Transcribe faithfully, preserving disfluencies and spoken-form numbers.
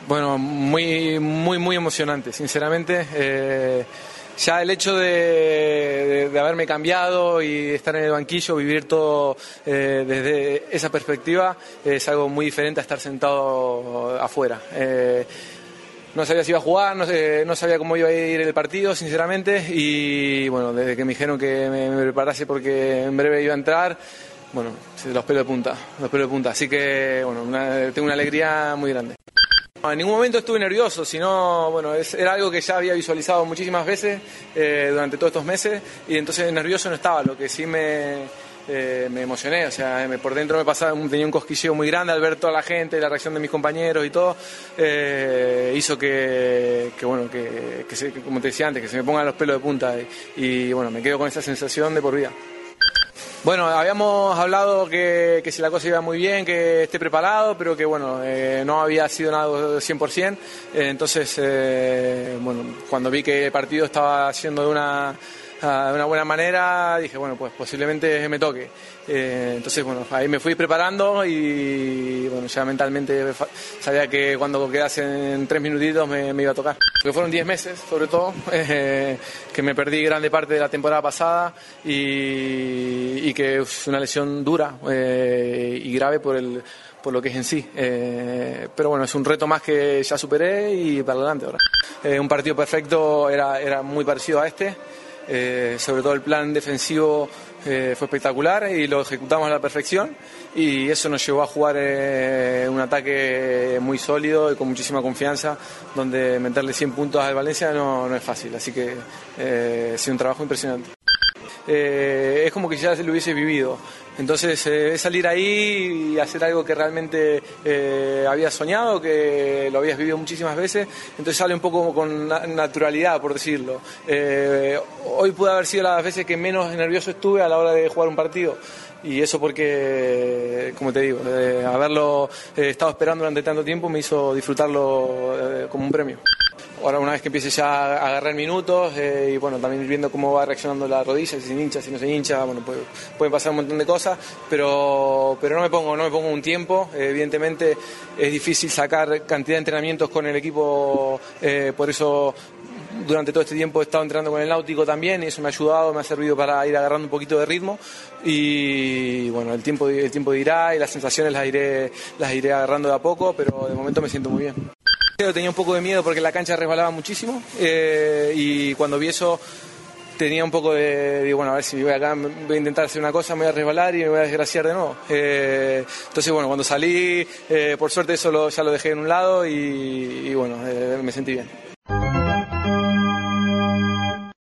Bueno, muy, muy, muy emocionante, sinceramente. Eh, ya el hecho de, de, de haberme cambiado y estar en el banquillo, vivir todo eh, desde esa perspectiva, es algo muy diferente a estar sentado afuera. Eh, no sabía si iba a jugar, no, sé, no sabía cómo iba a ir el partido, sinceramente, y bueno, desde que me dijeron que me, me preparase porque en breve iba a entrar, bueno, los pelos de punta, los pelos de punta. Así que, bueno, una, tengo una alegría muy grande. No, en ningún momento estuve nervioso, sino, bueno, es, era algo que ya había visualizado muchísimas veces eh, durante todos estos meses, y entonces nervioso no estaba. Lo que sí me, eh, me emocioné, o sea, me, por dentro me pasaba, tenía un cosquilleo muy grande al ver toda la gente, la reacción de mis compañeros y todo, eh, hizo que, que bueno, que, que, se, que como te decía antes, que se me pongan los pelos de punta, y, y bueno, me quedo con esa sensación de por vida. Bueno, habíamos hablado que, que si la cosa iba muy bien, que esté preparado, pero que bueno, eh, no había sido nada cien por ciento. Eh, entonces, eh, bueno, cuando vi que el partido estaba haciendo de una, de una buena manera, dije, bueno, pues posiblemente me toque. Eh, entonces, bueno, ahí me fui preparando y bueno, ya mentalmente sabía que cuando quedase en tres minutitos me, me iba a tocar. Porque fueron diez meses, sobre todo, eh, que me perdí grande parte de la temporada pasada y, y que es una lesión dura eh, y grave por el por lo que es en sí. Eh, pero bueno, es un reto más que ya superé y para adelante ahora. Eh, un partido perfecto era, era muy parecido a este. Eh, sobre todo el plan defensivo eh, fue espectacular y lo ejecutamos a la perfección, y eso nos llevó a jugar eh, un ataque muy sólido y con muchísima confianza, donde meterle cien puntos al Valencia no, no es fácil, así que eh, ha sido un trabajo impresionante. Eh, es como que ya lo hubiese vivido. Entonces eh, es salir ahí y hacer algo que realmente eh, habías soñado, que lo habías vivido muchísimas veces, entonces sale un poco con na- naturalidad, por decirlo. Eh, hoy pude haber sido las veces que menos nervioso estuve a la hora de jugar un partido, y eso porque, como te digo, eh, haberlo eh, estado esperando durante tanto tiempo me hizo disfrutarlo eh, como un premio. Ahora, una vez que empiece ya a agarrar minutos eh, y bueno, también viendo cómo va reaccionando la rodilla, si se hincha, si no se hincha, bueno, puede, pueden pasar un montón de cosas, pero, pero no me pongo, no me pongo un tiempo. Eh, evidentemente es difícil sacar cantidad de entrenamientos con el equipo, eh, por eso durante todo este tiempo he estado entrenando con el Náutico también, y eso me ha ayudado, me ha servido para ir agarrando un poquito de ritmo, y bueno, el tiempo, el tiempo dirá y las sensaciones las iré, las iré agarrando de a poco, pero de momento me siento muy bien. Tenía un poco de miedo porque la cancha resbalaba muchísimo, eh, y cuando vi eso tenía un poco de, digo, bueno, a ver si voy acá, voy a intentar hacer una cosa, me voy a resbalar y me voy a desgraciar de nuevo. Eh, entonces, bueno, cuando salí, eh, por suerte eso lo, ya lo dejé en un lado y, y bueno, eh, me sentí bien.